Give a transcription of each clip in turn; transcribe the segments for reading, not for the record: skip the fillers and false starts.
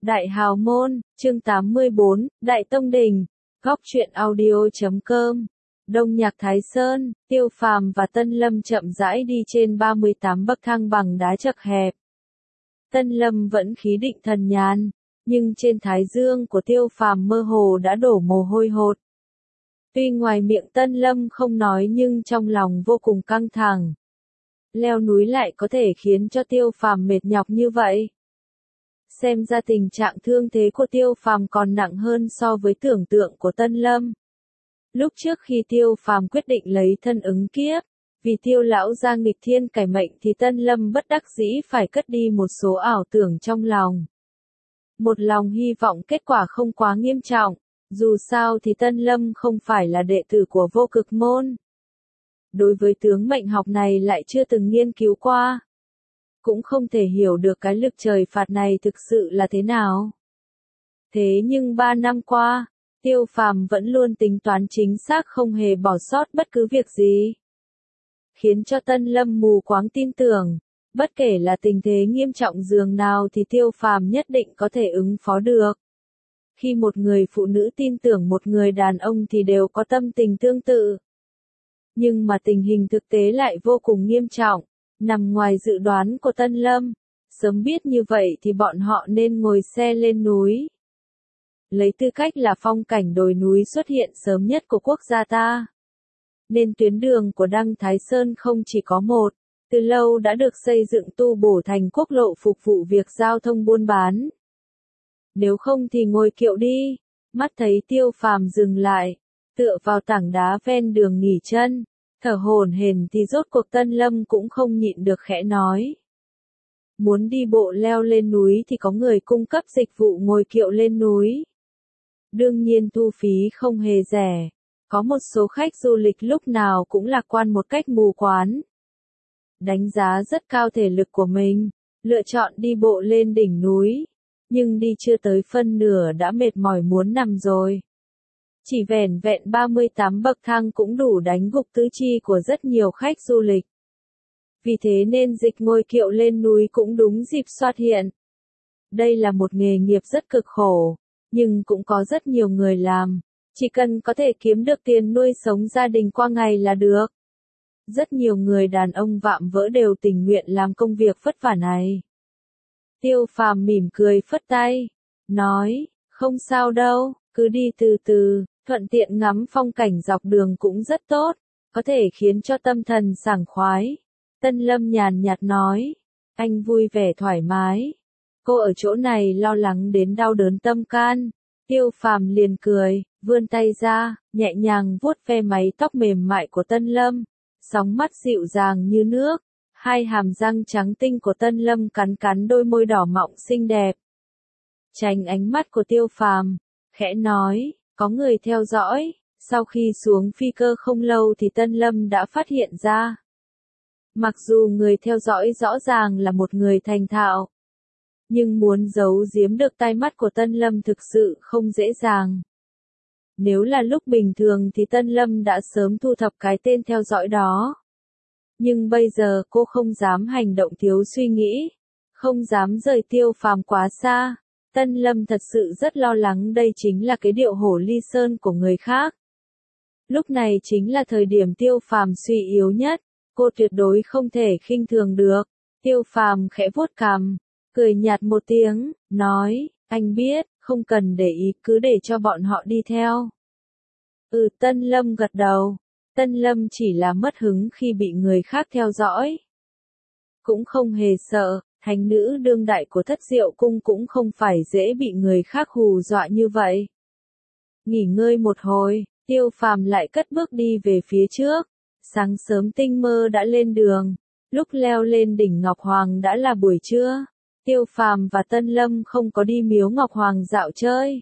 Đại Hào Môn, chương 84, Đại Tông Đình, Góc truyện audio.com. Đông Nhạc Thái Sơn, Tiêu Phàm và Tân Lâm chậm rãi đi trên 38 bậc thang bằng đá chật hẹp. Tân Lâm vẫn khí định thần nhàn, nhưng trên thái dương của Tiêu Phàm mơ hồ đã đổ mồ hôi hột. Tuy ngoài miệng Tân Lâm không nói nhưng trong lòng vô cùng căng thẳng. Leo núi lại có thể khiến cho Tiêu Phàm mệt nhọc như vậy. Xem ra tình trạng thương thế của Tiêu Phàm còn nặng hơn so với tưởng tượng của Tân Lâm. Lúc trước khi Tiêu Phàm quyết định lấy thân ứng kiếp, vì Tiêu lão gia nghịch thiên cải mệnh thì Tân Lâm bất đắc dĩ phải cất đi một số ảo tưởng trong lòng. Một lòng hy vọng kết quả không quá nghiêm trọng, dù sao thì Tân Lâm không phải là đệ tử của Vô Cực Môn. Đối với tướng mệnh học này lại chưa từng nghiên cứu qua. Cũng không thể hiểu được cái lực trời phạt này thực sự là thế nào. Thế nhưng 3 năm qua, Tiêu Phàm vẫn luôn tính toán chính xác không hề bỏ sót bất cứ việc gì. Khiến cho Tân Lâm mù quáng tin tưởng, bất kể là tình thế nghiêm trọng dường nào thì Tiêu Phàm nhất định có thể ứng phó được. Khi một người phụ nữ tin tưởng một người đàn ông thì đều có tâm tình tương tự. Nhưng mà tình hình thực tế lại vô cùng nghiêm trọng, nằm ngoài dự đoán của Tân Lâm. Sớm biết như vậy thì bọn họ nên ngồi xe lên núi. Lấy tư cách là phong cảnh đồi núi xuất hiện sớm nhất của quốc gia ta. Nên tuyến đường của Đăng Thái Sơn không chỉ có một, từ lâu đã được xây dựng tu bổ thành quốc lộ phục vụ việc giao thông buôn bán. Nếu không thì ngồi kiệu đi. Mắt thấy Tiêu Phàm dừng lại, tựa vào tảng đá ven đường nghỉ chân, thở hổn hển thì rốt cuộc Tân Lâm cũng không nhịn được khẽ nói. Muốn đi bộ leo lên núi thì có người cung cấp dịch vụ ngồi kiệu lên núi. Đương nhiên thu phí không hề rẻ, có một số khách du lịch lúc nào cũng lạc quan một cách mù quáng. Đánh giá rất cao thể lực của mình, lựa chọn đi bộ lên đỉnh núi, nhưng đi chưa tới phân nửa đã mệt mỏi muốn nằm rồi. Chỉ vẻn vẹn 38 bậc thang cũng đủ đánh gục tứ chi của rất nhiều khách du lịch. Vì thế nên dịch ngồi kiệu lên núi cũng đúng dịp xuất hiện. Đây là một nghề nghiệp rất cực khổ, nhưng cũng có rất nhiều người làm. Chỉ cần có thể kiếm được tiền nuôi sống gia đình qua ngày là được. Rất nhiều người đàn ông vạm vỡ đều tình nguyện làm công việc vất vả này. Tiêu Phàm mỉm cười phất tay, nói, không sao đâu, cứ đi từ từ, thuận tiện ngắm phong cảnh dọc đường cũng rất tốt, có thể khiến cho tâm thần sảng khoái. Tân Lâm nhàn nhạt nói, anh vui vẻ thoải mái. Cô ở chỗ này lo lắng đến đau đớn tâm can. Tiêu Phàm liền cười, vươn tay ra, nhẹ nhàng vuốt ve mái tóc mềm mại của Tân Lâm, sóng mắt dịu dàng như nước. Hai hàm răng trắng tinh của Tân Lâm cắn cắn đôi môi đỏ mọng xinh đẹp. Tránh ánh mắt của Tiêu Phàm, khẽ nói, có người theo dõi. Sau khi xuống phi cơ không lâu thì Tân Lâm đã phát hiện ra. Mặc dù người theo dõi rõ ràng là một người thành thạo, nhưng muốn giấu giếm được tai mắt của Tân Lâm thực sự không dễ dàng. Nếu là lúc bình thường thì Tân Lâm đã sớm thu thập cái tên theo dõi đó. Nhưng bây giờ cô không dám hành động thiếu suy nghĩ, không dám rời Tiêu Phàm quá xa. Tân Lâm thật sự rất lo lắng đây chính là cái điệu hổ ly sơn của người khác. Lúc này chính là thời điểm Tiêu Phàm suy yếu nhất, cô tuyệt đối không thể khinh thường được. Tiêu Phàm khẽ vuốt cằm, cười nhạt một tiếng, nói, anh biết, không cần để ý, cứ để cho bọn họ đi theo. Tân Lâm gật đầu. Tân Lâm chỉ là mất hứng khi bị người khác theo dõi. Cũng không hề sợ, thánh nữ đương đại của Thất Diệu Cung cũng không phải dễ bị người khác hù dọa như vậy. Nghỉ ngơi một hồi, Tiêu Phàm lại cất bước đi về phía trước. Sáng sớm tinh mơ đã lên đường, lúc leo lên đỉnh Ngọc Hoàng đã là buổi trưa. Tiêu Phàm và Tân Lâm không có đi miếu Ngọc Hoàng dạo chơi,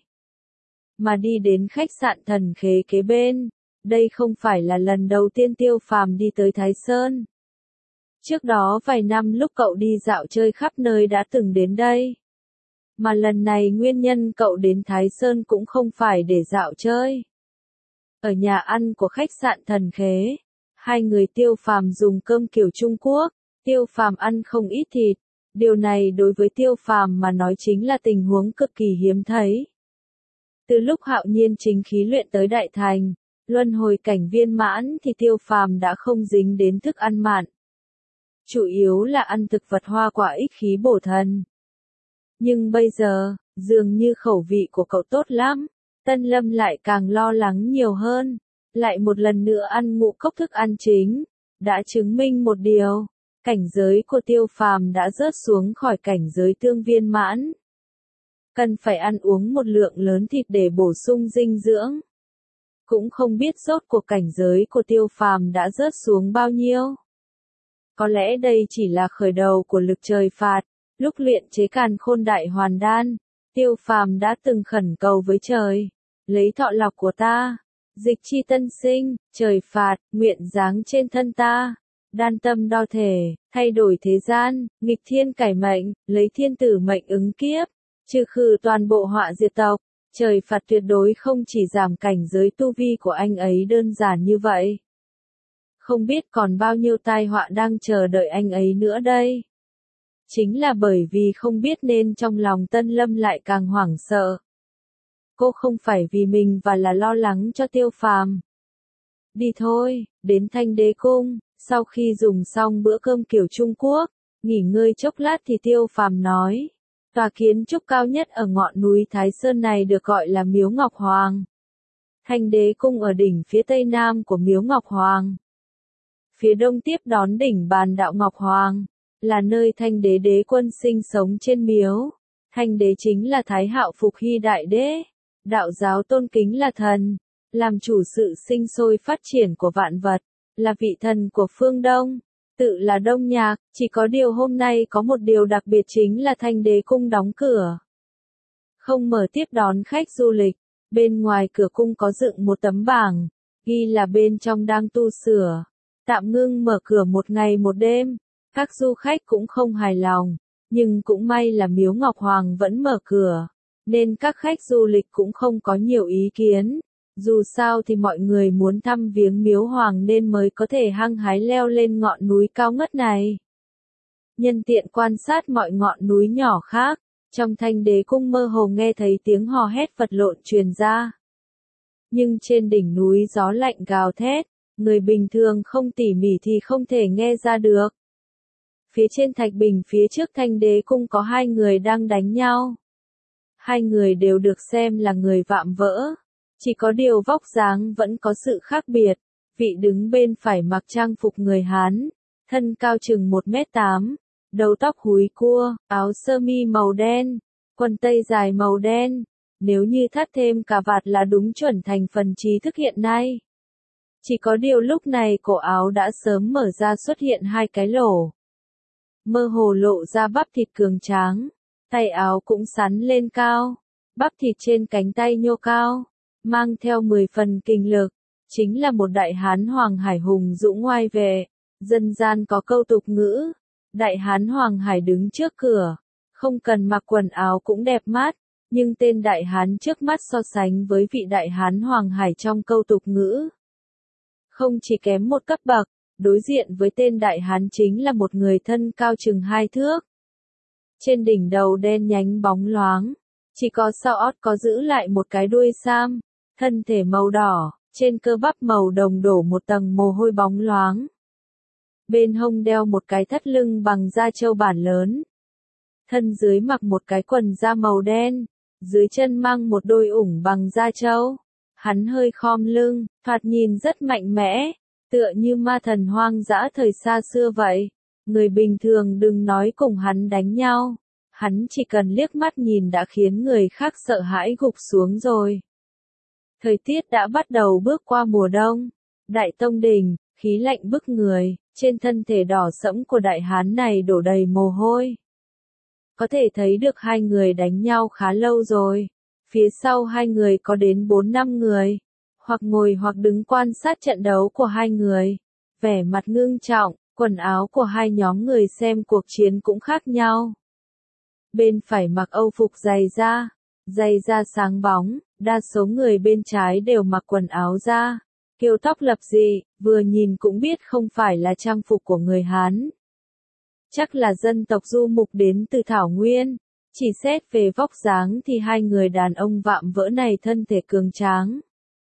mà đi đến khách sạn Thần Khế kế bên. Đây không phải là lần đầu tiên Tiêu Phàm đi tới Thái Sơn. Trước đó vài năm lúc cậu đi dạo chơi khắp nơi đã từng đến đây. Mà lần này nguyên nhân cậu đến Thái Sơn cũng không phải để dạo chơi. Ở nhà ăn của khách sạn Thần Khế, hai người Tiêu Phàm dùng cơm kiểu Trung Quốc. Tiêu Phàm ăn không ít thịt, Điều này đối với Tiêu Phàm mà nói chính là tình huống cực kỳ hiếm thấy. Từ lúc Hạo Nhiên chính khí luyện tới đại thành, luân hồi cảnh viên mãn thì Tiêu Phàm đã không dính đến thức ăn mặn. Chủ yếu là ăn thực vật hoa quả ích khí bổ thân. Nhưng bây giờ, dường như khẩu vị của cậu tốt lắm, Tân Lâm lại càng lo lắng nhiều hơn, lại một lần nữa ăn ngũ cốc thức ăn chính, đã chứng minh một điều, cảnh giới của Tiêu Phàm đã rớt xuống khỏi cảnh giới tương viên mãn. Cần phải ăn uống một lượng lớn thịt để bổ sung dinh dưỡng. Cũng không biết rốt cuộc cảnh giới của Tiêu Phàm đã rớt xuống bao nhiêu. Có lẽ đây chỉ là khởi đầu của lực trời phạt. Lúc luyện chế Càn Khôn Đại Hoàn Đan, Tiêu Phàm đã từng khẩn cầu với trời, lấy thọ lộc của ta, dịch chi tân sinh, trời phạt, nguyện giáng trên thân ta, đan tâm đo thể, thay đổi thế gian, nghịch thiên cải mệnh, lấy thiên tử mệnh ứng kiếp, trừ khử toàn bộ họa diệt tộc. Trời phạt tuyệt đối không chỉ giảm cảnh giới tu vi của anh ấy đơn giản như vậy. Không biết còn bao nhiêu tai họa đang chờ đợi anh ấy nữa đây. Chính là bởi vì không biết nên trong lòng Tân Lâm lại càng hoảng sợ. Cô không phải vì mình và là lo lắng cho Tiêu Phàm. Đi thôi, đến Thanh Đế Cung, sau khi dùng xong bữa cơm kiểu Trung Quốc, nghỉ ngơi chốc lát thì Tiêu Phàm nói. Tòa kiến trúc cao nhất ở ngọn núi Thái Sơn này được gọi là Miếu Ngọc Hoàng. Thanh Đế Cung ở đỉnh phía tây nam của Miếu Ngọc Hoàng. Phía đông tiếp đón đỉnh Bàn Đạo Ngọc Hoàng, là nơi Thanh Đế đế quân sinh sống trên miếu. Thanh Đế chính là Thái Hạo Phục Hy Đại Đế, đạo giáo tôn kính là thần, làm chủ sự sinh sôi phát triển của vạn vật, là vị thần của phương Đông. Tự là Đông Nhạc, chỉ có điều hôm nay có một điều đặc biệt chính là Thanh Đế Cung đóng cửa. Không mở tiếp đón khách du lịch, bên ngoài cửa cung có dựng một tấm bảng, ghi là bên trong đang tu sửa, tạm ngưng mở cửa một ngày một đêm. Các du khách cũng không hài lòng, nhưng cũng may là Miếu Ngọc Hoàng vẫn mở cửa, nên các khách du lịch cũng không có nhiều ý kiến. Dù sao thì mọi người muốn thăm viếng Miếu Hoàng nên mới có thể hăng hái leo lên ngọn núi cao ngất này. Nhân tiện quan sát mọi ngọn núi nhỏ khác, trong Thanh Đế Cung mơ hồ nghe thấy tiếng hò hét vật lộn truyền ra. Nhưng trên đỉnh núi gió lạnh gào thét, người bình thường không tỉ mỉ thì không thể nghe ra được. Phía trên thạch bình phía trước Thanh Đế Cung có hai người đang đánh nhau. Hai người đều được xem là người vạm vỡ. Chỉ có điều vóc dáng vẫn có sự khác biệt. Vị đứng bên phải mặc trang phục người Hán, thân cao chừng 1m8, đầu tóc húi cua, áo sơ mi màu đen, quần tây dài màu đen. Nếu như thắt thêm cà vạt là đúng chuẩn thành phần trí thức hiện nay. Chỉ có điều lúc này cổ áo đã sớm mở ra xuất hiện hai cái lỗ. Mơ hồ lộ ra bắp thịt cường tráng, tay áo cũng sắn lên cao, bắp thịt trên cánh tay nhô cao, mang theo 10 phần kinh lực, chính là một đại hán Hoàng Hải hùng dũng oai vệ. Dân gian có câu tục ngữ, đại hán Hoàng Hải đứng trước cửa, không cần mặc quần áo cũng đẹp mắt, nhưng tên đại hán trước mắt so sánh với vị đại hán Hoàng Hải trong câu tục ngữ, không chỉ kém một cấp bậc. Đối diện với tên đại hán chính là một người thân cao chừng 2 thước. Trên đỉnh đầu đen nhánh bóng loáng, chỉ có sau ót có giữ lại một cái đuôi sam, thân thể màu đỏ, trên cơ bắp màu đồng đổ một tầng mồ hôi bóng loáng. Bên hông đeo một cái thắt lưng bằng da trâu bản lớn. Thân dưới mặc một cái quần da màu đen, dưới chân mang một đôi ủng bằng da trâu. Hắn hơi khom lưng, thoạt nhìn rất mạnh mẽ. Tựa như ma thần hoang dã thời xa xưa vậy. Người bình thường đừng nói cùng hắn đánh nhau. Hắn chỉ cần liếc mắt nhìn đã khiến người khác sợ hãi gục xuống rồi. Thời tiết đã bắt đầu bước qua mùa đông. Đại Tông Đình, khí lạnh bức người, trên thân thể đỏ sẫm của đại hán này đổ đầy mồ hôi. Có thể thấy được hai người đánh nhau khá lâu rồi. Phía sau hai người có đến 4-5 người. Hoặc ngồi hoặc đứng quan sát trận đấu của hai người. Vẻ mặt ngưng trọng, quần áo của hai nhóm người xem cuộc chiến cũng khác nhau. Bên phải mặc âu phục dày da sáng bóng, đa số người bên trái đều mặc quần áo da, kiêu tóc lập dị, vừa nhìn cũng biết không phải là trang phục của người Hán. Chắc là dân tộc du mục đến từ Thảo Nguyên. Chỉ xét về vóc dáng thì hai người đàn ông vạm vỡ này thân thể cường tráng.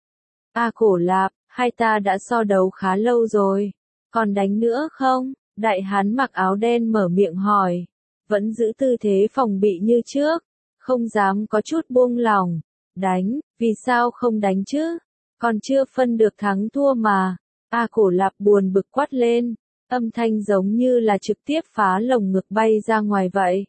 A Cổ Lạp, hai ta đã so đấu khá lâu rồi. Còn đánh nữa không? Đại hán mặc áo đen mở miệng hỏi. Vẫn giữ tư thế phòng bị như trước. Không dám có chút buông lỏng. Đánh, vì sao không đánh chứ? Còn chưa phân được thắng thua mà. A Cổ Lạp buồn bực quát lên. Âm thanh giống như là trực tiếp phá lồng ngực bay ra ngoài vậy.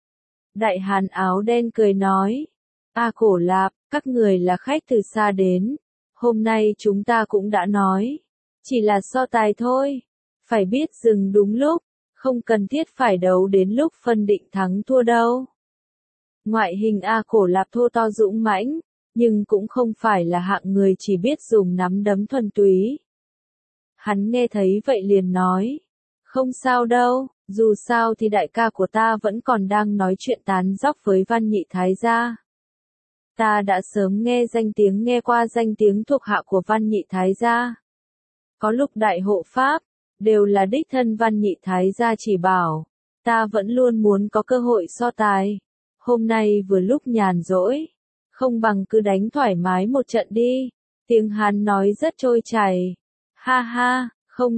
Đại hán áo đen cười nói. A Cổ Lạp, các người là khách từ xa đến. Hôm nay chúng ta cũng đã nói. Chỉ là so tài thôi. Phải biết dừng đúng lúc. Không cần thiết phải đấu đến lúc phân định thắng thua đâu. Ngoại hình A Cổ Lạp thô to dũng mãnh. Nhưng cũng không phải là hạng người chỉ biết dùng nắm đấm thuần túy. Hắn nghe thấy vậy liền nói. Không sao đâu, dù sao thì đại ca của ta vẫn còn đang nói chuyện tán dóc với Văn Nhị Thái gia. Ta đã sớm nghe qua danh tiếng thuộc hạ của Văn Nhị Thái gia. Có lúc đại hộ pháp, đều là đích thân Văn Nhị Thái gia chỉ bảo. Ta vẫn luôn muốn có cơ hội so tài. Hôm nay vừa lúc nhàn rỗi. Không bằng cứ đánh thoải mái một trận đi. Tiếng hắn nói rất trôi chảy. Ha ha,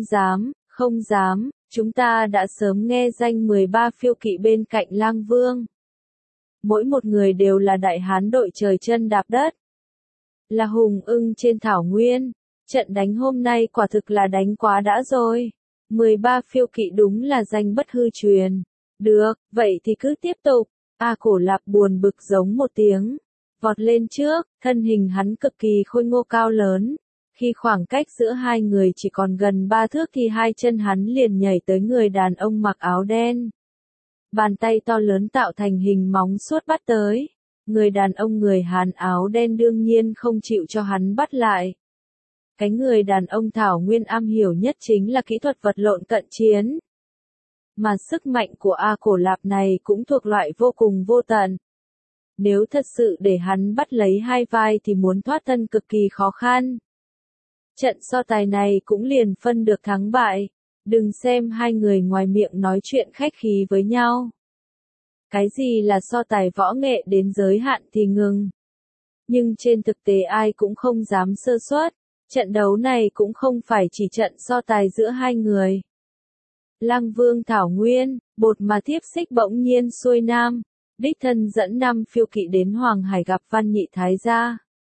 không dám, chúng ta đã sớm nghe danh 13 phiêu kỵ bên cạnh Lang Vương. Mỗi một người đều là đại hán đội trời chân đạp đất. Là hùng ưng trên thảo nguyên. Trận đánh hôm nay quả thực là đánh quá đã rồi. 13 phiêu kỵ đúng là danh bất hư truyền. Được, vậy thì cứ tiếp tục. A Cổ Lạp buồn bực giống một tiếng. Vọt lên trước, thân hình hắn cực kỳ khôi ngô cao lớn. Khi khoảng cách giữa hai người chỉ còn gần 3 thước thì hai chân hắn liền nhảy tới người đàn ông mặc áo đen. Bàn tay to lớn tạo thành hình móng suốt bắt tới. Người đàn ông người Hán áo đen đương nhiên không chịu cho hắn bắt lại. Cái người đàn ông Thảo Nguyên am hiểu nhất chính là kỹ thuật vật lộn cận chiến. Mà sức mạnh của A Cổ Lạp này cũng thuộc loại vô cùng vô tận. Nếu thật sự để hắn bắt lấy hai vai thì muốn thoát thân cực kỳ khó khăn. Trận so tài này cũng liền phân được thắng bại. Đừng xem hai người ngoài miệng nói chuyện khách khí với nhau. Cái gì là so tài võ nghệ đến giới hạn thì ngừng. Nhưng trên thực tế ai cũng không dám sơ suất. Trận đấu này cũng không phải chỉ trận so tài giữa hai người. Lang Vương Thảo Nguyên, bột mà thiếp xích bỗng nhiên xuôi nam. Đích thân dẫn 5 phiêu kỵ đến Hoàng Hải gặp Văn Nhị Thái gia.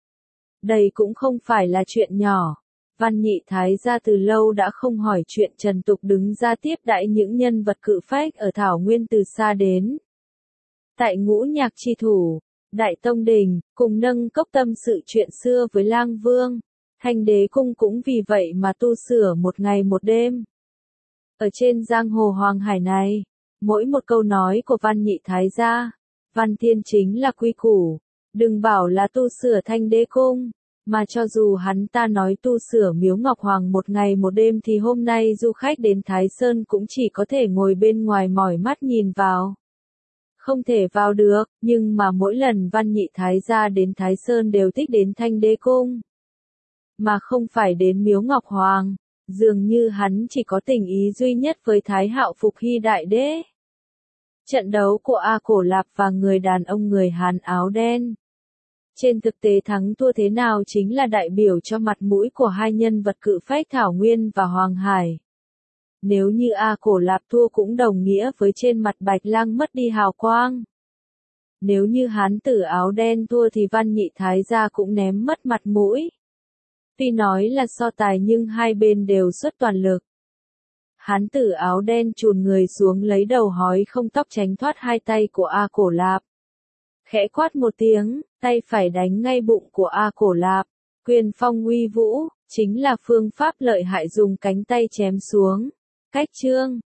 Đây cũng không phải là chuyện nhỏ. Văn Nhị Thái gia từ lâu đã không hỏi chuyện trần tục đứng ra tiếp đãi những nhân vật cự phách ở Thảo Nguyên từ xa đến. Tại Ngũ Nhạc chi thủ, Đại Tông Đình, cùng nâng cốc tâm sự chuyện xưa với Lang Vương. Thanh Đế Cung cũng vì vậy mà tu sửa một ngày một đêm. Ở trên giang hồ Hoàng Hải này, mỗi một câu nói của Văn Nhị Thái gia, Văn Thiên chính là quy củ. Đừng bảo là tu sửa Thanh Đế Cung, mà cho dù hắn ta nói tu sửa Miếu Ngọc Hoàng một ngày một đêm thì hôm nay du khách đến Thái Sơn cũng chỉ có thể ngồi bên ngoài mỏi mắt nhìn vào. Không thể vào được, nhưng mà mỗi lần Văn Nhị Thái gia đến Thái Sơn đều thích đến Thanh Đế Cung. Mà không phải đến Miếu Ngọc Hoàng. Dường như hắn chỉ có tình ý duy nhất với Thái Hạo Phục Hy Đại Đế. Trận đấu của A Cổ Lạp và người đàn ông người Hán áo đen. Trên thực tế thắng thua thế nào chính là đại biểu cho mặt mũi của hai nhân vật cự phách Thảo Nguyên và Hoàng Hải. Nếu như A Cổ Lạp thua cũng đồng nghĩa với trên mặt Bạch Lang mất đi hào quang. Nếu như hán tử áo đen thua thì Văn Nhị Thái gia cũng ném mất mặt mũi. Tuy nói là so tài nhưng hai bên đều xuất toàn lực. Hán tử áo đen chùn người xuống lấy đầu hói không tóc tránh thoát hai tay của A Cổ Lạp. Khẽ quát một tiếng, tay phải đánh ngay bụng của A Cổ Lạp. Quyền phong uy vũ, chính là phương pháp lợi hại dùng cánh tay chém xuống. Cách chương